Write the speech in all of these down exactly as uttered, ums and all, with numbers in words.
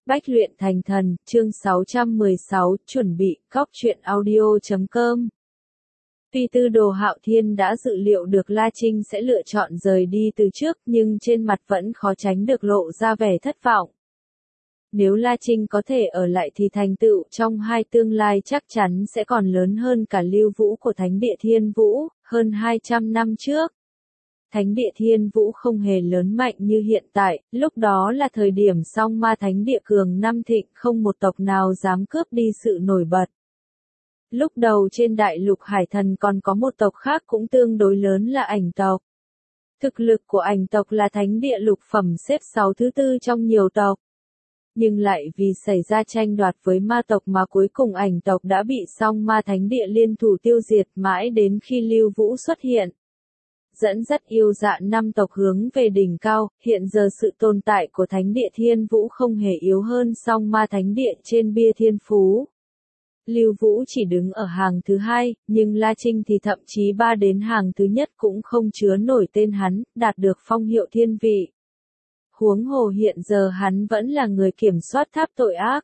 Bách luyện thành thần, chương sáu trăm mười sáu, chuẩn bị, cóc truyện audio chấm com. Tuy Tư Đồ Hạo Thiên đã dự liệu được La Trinh sẽ lựa chọn rời đi từ trước, nhưng trên mặt vẫn khó tránh được lộ ra vẻ thất vọng. Nếu La Trinh có thể ở lại thì thành tựu trong hai tương lai chắc chắn sẽ còn lớn hơn cả lưu vũ của Thánh Địa Thiên Vũ, hơn hai trăm năm trước. Thánh Địa Thiên Vũ không hề lớn mạnh như hiện tại, lúc đó là thời điểm song ma Thánh Địa cường năm thịnh, không một tộc nào dám cướp đi sự nổi bật. Lúc đầu trên đại lục Hải Thần còn có một tộc khác cũng tương đối lớn là Ảnh tộc. Thực lực của Ảnh tộc là Thánh Địa lục phẩm xếp sáu thứ tư trong nhiều tộc. Nhưng lại vì xảy ra tranh đoạt với ma tộc mà cuối cùng Ảnh tộc đã bị song ma Thánh Địa liên thủ tiêu diệt mãi đến khi Lưu Vũ xuất hiện. Dẫn dắt yêu dạ năm tộc hướng về đỉnh cao, hiện giờ sự tồn tại của Thánh Địa Thiên Vũ không hề yếu hơn song ma Thánh Địa trên bia thiên phú. Lưu Vũ chỉ đứng ở hàng thứ hai, nhưng La Trinh thì thậm chí ba đến hàng thứ nhất cũng không chứa nổi tên hắn, đạt được phong hiệu thiên vị. Huống hồ hiện giờ hắn vẫn là người kiểm soát tháp tội ác.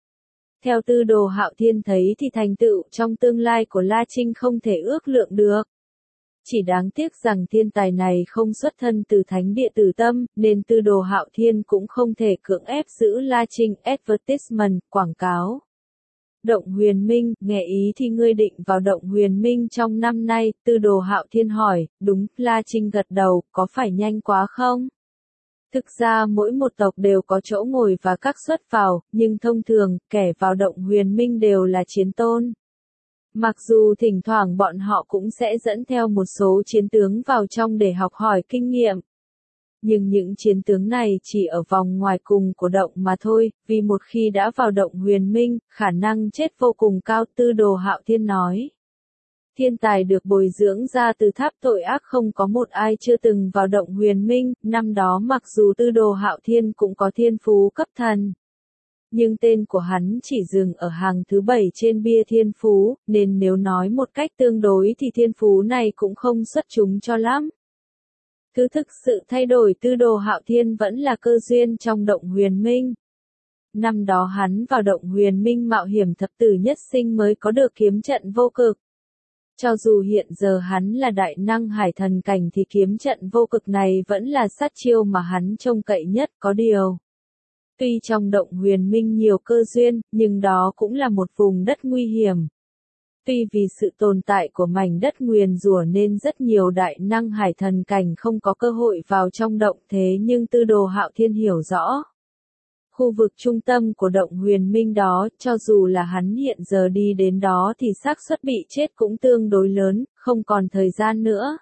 Theo Tư Đồ Hạo Thiên thấy thì thành tựu trong tương lai của La Trinh không thể ước lượng được. Chỉ đáng tiếc rằng thiên tài này không xuất thân từ Thánh Địa Tử Tâm, nên Tư Đồ Hạo Thiên cũng không thể cưỡng ép giữ La Trinh advertisement, quảng cáo. Động Huyền Minh, nghe ý thì ngươi định vào Động Huyền Minh trong năm nay, Tư Đồ Hạo Thiên hỏi, đúng, La Trinh gật đầu, có phải nhanh quá không? Thực ra mỗi một tộc đều có chỗ ngồi và các suất vào, nhưng thông thường, kẻ vào Động Huyền Minh đều là chiến tôn. Mặc dù thỉnh thoảng bọn họ cũng sẽ dẫn theo một số chiến tướng vào trong để học hỏi kinh nghiệm. Nhưng những chiến tướng này chỉ ở vòng ngoài cùng của động mà thôi, vì một khi đã vào Động Huyền Minh, khả năng chết vô cùng cao, Tư Đồ Hạo Thiên nói. Thiên tài được bồi dưỡng ra từ tháp tội ác không có một ai chưa từng vào Động Huyền Minh, năm đó mặc dù Tư Đồ Hạo Thiên cũng có thiên phú cấp thần. Nhưng tên của hắn chỉ dừng ở hàng thứ bảy trên bia thiên phú, nên nếu nói một cách tương đối thì thiên phú này cũng không xuất chúng cho lắm. Thứ thực sự thay đổi Tư Đồ Hạo Thiên vẫn là cơ duyên trong Động Huyền Minh. Năm đó hắn vào Động Huyền Minh mạo hiểm thập tử nhất sinh mới có được kiếm trận vô cực. Cho dù hiện giờ hắn là đại năng hải thần cảnh thì kiếm trận vô cực này vẫn là sát chiêu mà hắn trông cậy nhất, có điều. Tuy trong Động Huyền Minh nhiều cơ duyên, nhưng đó cũng là một vùng đất nguy hiểm. Tuy vì sự tồn tại của mảnh đất nguyền rủa nên rất nhiều đại năng hải thần cảnh không có cơ hội vào trong động, thế nhưng Tư Đồ Hạo Thiên hiểu rõ. Khu vực trung tâm của Động Huyền Minh đó, cho dù là hắn hiện giờ đi đến đó thì xác suất bị chết cũng tương đối lớn, không còn thời gian nữa.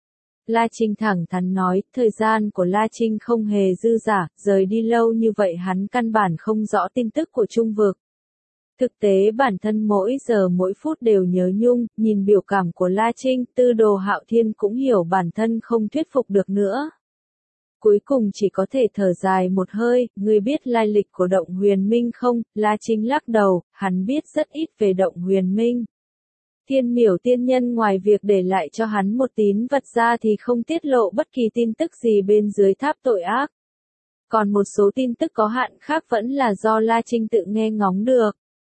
La Trinh thẳng thắn nói, thời gian của La Trinh không hề dư dả, rời đi lâu như vậy hắn căn bản không rõ tin tức của trung vực. Thực tế bản thân mỗi giờ mỗi phút đều nhớ nhung, nhìn biểu cảm của La Trinh, Tư Đồ Hạo Thiên cũng hiểu bản thân không thuyết phục được nữa. Cuối cùng chỉ có thể thở dài một hơi, ngươi biết lai lịch của Động Huyền Minh không? La Trinh lắc đầu, hắn biết rất ít về Động Huyền Minh. Thiên Miểu tiên nhân ngoài việc để lại cho hắn một tín vật ra thì không tiết lộ bất kỳ tin tức gì bên dưới tháp tội ác. Còn một số tin tức có hạn khác vẫn là do La Trinh tự nghe ngóng được.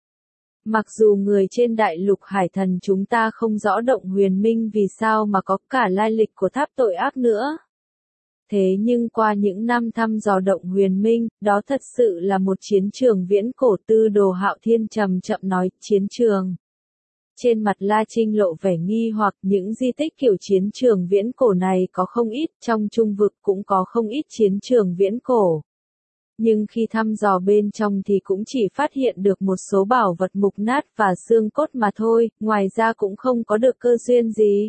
Mặc dù người trên đại lục Hải Thần chúng ta không rõ Động Huyền Minh vì sao mà có cả lai lịch của tháp tội ác nữa. Thế nhưng qua những năm thăm dò Động Huyền Minh, đó thật sự là một chiến trường viễn cổ. Tư Đồ Hạo Thiên trầm chậm nói, chiến trường. Trên mặt La Trinh lộ vẻ nghi hoặc, những di tích kiểu chiến trường viễn cổ này có không ít, trong trung vực cũng có không ít chiến trường viễn cổ. Nhưng khi thăm dò bên trong thì cũng chỉ phát hiện được một số bảo vật mục nát và xương cốt mà thôi, ngoài ra cũng không có được cơ duyên gì.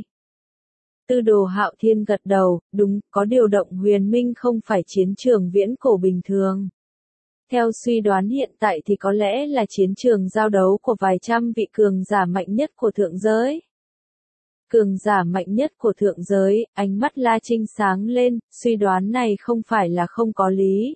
Tư Đồ Hạo Thiên gật đầu, đúng, có điều Động Huyền Minh không phải chiến trường viễn cổ bình thường. Theo suy đoán hiện tại thì có lẽ là chiến trường giao đấu của vài trăm vị cường giả mạnh nhất của thượng giới. Cường giả mạnh nhất của thượng giới, ánh mắt La Trinh sáng lên, suy đoán này không phải là không có lý.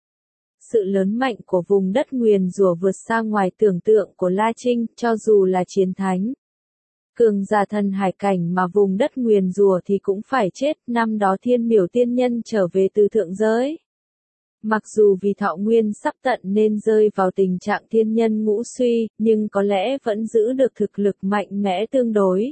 Sự lớn mạnh của vùng đất nguyền rủa vượt xa ngoài tưởng tượng của La Trinh, cho dù là chiến thánh. Cường giả thần hải cảnh mà vùng đất nguyền rủa thì cũng phải chết, năm đó Thiên Miểu tiên nhân trở về từ thượng giới. Mặc dù vì thọ nguyên sắp tận nên rơi vào tình trạng thiên nhân ngũ suy, nhưng có lẽ vẫn giữ được thực lực mạnh mẽ tương đối.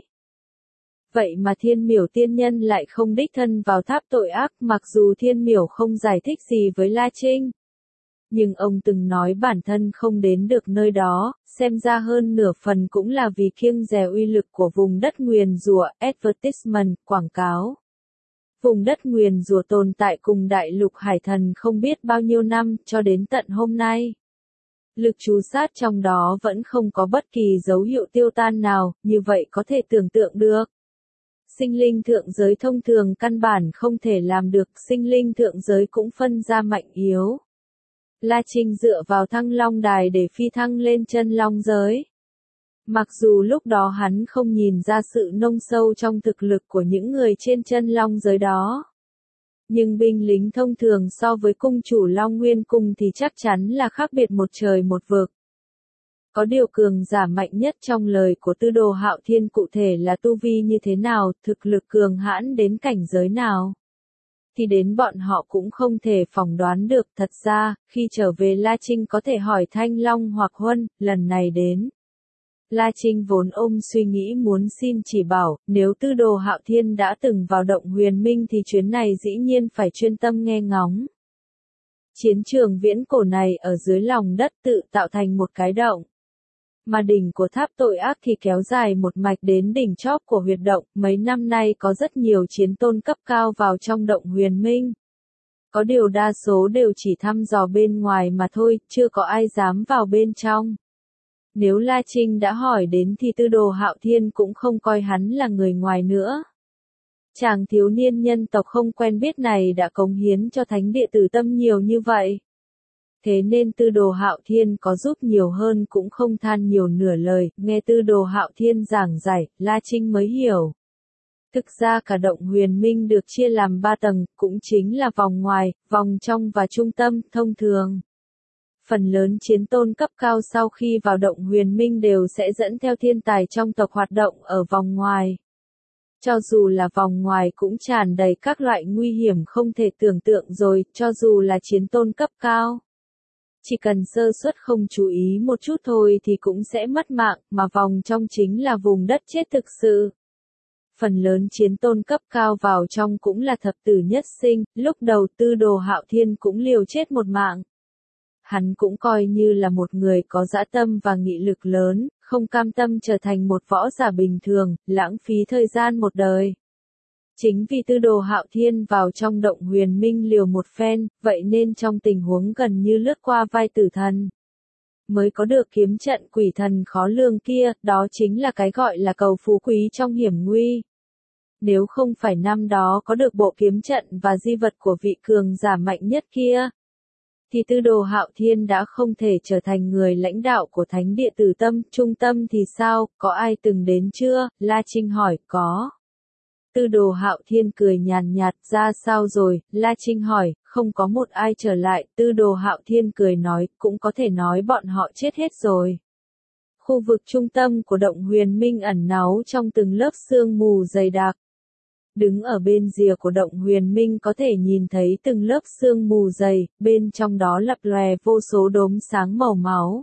Vậy mà Thiên Miểu tiên nhân lại không đích thân vào tháp tội ác, mặc dù Thiên Miểu không giải thích gì với La Trinh. Nhưng ông từng nói bản thân không đến được nơi đó, xem ra hơn nửa phần cũng là vì kiêng dè uy lực của vùng đất nguyền rủa, advertisement, quảng cáo. Vùng đất nguyền rủa tồn tại cùng đại lục hải thần không biết bao nhiêu năm, cho đến tận hôm nay. Lực trú sát trong đó vẫn không có bất kỳ dấu hiệu tiêu tan nào, như vậy có thể tưởng tượng được. Sinh linh thượng giới thông thường căn bản không thể làm được, sinh linh thượng giới cũng phân ra mạnh yếu. La Trinh dựa vào Thăng Long Đài để phi thăng lên chân long giới. Mặc dù lúc đó hắn không nhìn ra sự nông sâu trong thực lực của những người trên chân long giới đó. Nhưng binh lính thông thường so với cung chủ Long Nguyên Cung thì chắc chắn là khác biệt một trời một vực. Có điều cường giả mạnh nhất trong lời của Tư Đồ Hạo Thiên cụ thể là tu vi như thế nào, thực lực cường hãn đến cảnh giới nào. Thì đến bọn họ cũng không thể phỏng đoán được. Thật ra, khi trở về La Trinh có thể hỏi Thanh Long hoặc Huân, lần này đến. La Trinh vốn ôm suy nghĩ muốn xin chỉ bảo, nếu Tư Đồ Hạo Thiên đã từng vào động huyền minh thì chuyến này dĩ nhiên phải chuyên tâm nghe ngóng. Chiến trường viễn cổ này ở dưới lòng đất tự tạo thành một cái động. Mà đỉnh của tháp tội ác thì kéo dài một mạch đến đỉnh chóp của huyệt động, mấy năm nay có rất nhiều chiến tôn cấp cao vào trong động huyền minh. Có điều đa số đều chỉ thăm dò bên ngoài mà thôi, chưa có ai dám vào bên trong. Nếu La Trinh đã hỏi đến thì Tư Đồ Hạo Thiên cũng không coi hắn là người ngoài nữa. Chàng thiếu niên nhân tộc không quen biết này đã cống hiến cho thánh địa Tử Tâm nhiều như vậy. Thế nên Tư Đồ Hạo Thiên có giúp nhiều hơn cũng không than nhiều nửa lời, nghe Tư Đồ Hạo Thiên giảng giải, La Trinh mới hiểu. Thực ra cả động huyền minh được chia làm ba tầng, cũng chính là vòng ngoài, vòng trong và trung tâm, thông thường. Phần lớn chiến tôn cấp cao sau khi vào động huyền minh đều sẽ dẫn theo thiên tài trong tộc hoạt động ở vòng ngoài. Cho dù là vòng ngoài cũng tràn đầy các loại nguy hiểm không thể tưởng tượng rồi, cho dù là chiến tôn cấp cao. Chỉ cần sơ suất không chú ý một chút thôi thì cũng sẽ mất mạng, mà vòng trong chính là vùng đất chết thực sự. Phần lớn chiến tôn cấp cao vào trong cũng là thập tử nhất sinh, lúc đầu Tư Đồ Hạo Thiên cũng liều chết một mạng. Hắn cũng coi như là một người có dã tâm và nghị lực lớn, không cam tâm trở thành một võ giả bình thường, lãng phí thời gian một đời. Chính vì Tư Đồ Hạo Thiên vào trong động huyền minh liều một phen, vậy nên trong tình huống gần như lướt qua vai tử thần, mới có được kiếm trận quỷ thần khó lường kia, đó chính là cái gọi là cầu phú quý trong hiểm nguy. Nếu không phải năm đó có được bộ kiếm trận và di vật của vị cường giả mạnh nhất kia, thì Tư Đồ Hạo Thiên đã không thể trở thành người lãnh đạo của thánh địa Tử Tâm. Trung tâm thì sao, có ai từng đến chưa? La Trinh hỏi, có. Tư Đồ Hạo Thiên cười nhàn nhạt, ra sao rồi? La Trinh hỏi, không có một ai trở lại. Tư Đồ Hạo Thiên cười nói, cũng có thể nói bọn họ chết hết rồi. Khu vực trung tâm của động huyền minh ẩn náu trong từng lớp sương mù dày đặc. Đứng ở bên rìa của động huyền minh có thể nhìn thấy từng lớp sương mù dày, bên trong đó lập lòe vô số đốm sáng màu máu.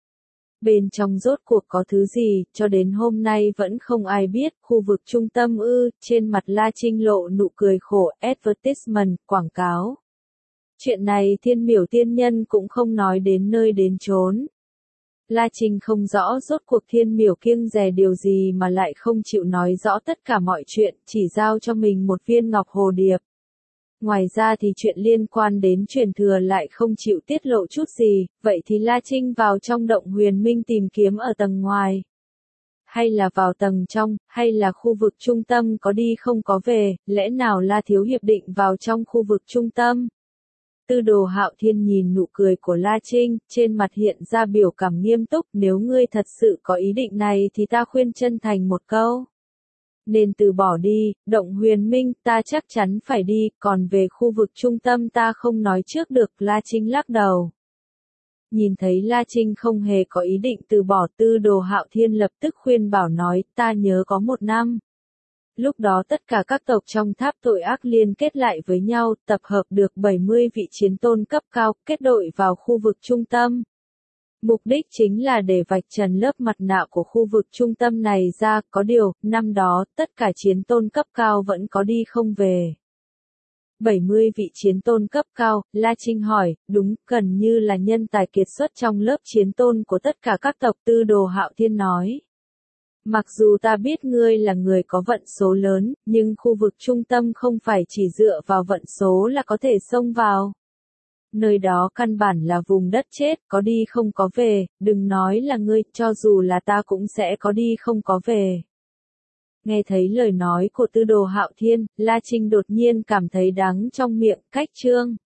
Bên trong rốt cuộc có thứ gì, cho đến hôm nay vẫn không ai biết. Khu vực trung tâm ư, trên mặt La Trinh lộ nụ cười khổ, advertisement, quảng cáo. Chuyện này Thiên Miểu tiên nhân cũng không nói đến nơi đến chốn. La Trinh không rõ rốt cuộc Thiên Miểu kiêng dè điều gì mà lại không chịu nói rõ tất cả mọi chuyện, chỉ giao cho mình một viên ngọc hồ điệp. Ngoài ra thì chuyện liên quan đến truyền thừa lại không chịu tiết lộ chút gì, vậy thì La Trinh vào trong động huyền minh tìm kiếm ở tầng ngoài. Hay là vào tầng trong, hay là khu vực trung tâm có đi không có về, lẽ nào La Thiếu Hiệp định vào trong khu vực trung tâm? Tư Đồ Hạo Thiên nhìn nụ cười của La Trinh, trên mặt hiện ra biểu cảm nghiêm túc, nếu ngươi thật sự có ý định này thì ta khuyên chân thành một câu. Nên từ bỏ đi, động huyền minh ta chắc chắn phải đi, còn về khu vực trung tâm ta không nói trước được. La Trinh lắc đầu. Nhìn thấy La Trinh không hề có ý định từ bỏ, Tư Đồ Hạo Thiên lập tức khuyên bảo nói, ta nhớ có một năm. Lúc đó tất cả các tộc trong tháp tội ác liên kết lại với nhau, tập hợp được bảy mươi vị chiến tôn cấp cao, kết đội vào khu vực trung tâm. Mục đích chính là để vạch trần lớp mặt nạ của khu vực trung tâm này ra, có điều, năm đó, tất cả chiến tôn cấp cao vẫn có đi không về. bảy mươi vị chiến tôn cấp cao, La Trinh hỏi, đúng, gần như là nhân tài kiệt xuất trong lớp chiến tôn của tất cả các tộc. Tư Đồ Hạo Thiên nói. Mặc dù ta biết ngươi là người có vận số lớn, nhưng khu vực trung tâm không phải chỉ dựa vào vận số là có thể xông vào. Nơi đó căn bản là vùng đất chết, có đi không có về, đừng nói là ngươi, cho dù là ta cũng sẽ có đi không có về. Nghe thấy lời nói của Tư Đồ Hạo Thiên, La Trinh đột nhiên cảm thấy đắng trong miệng, cách chương.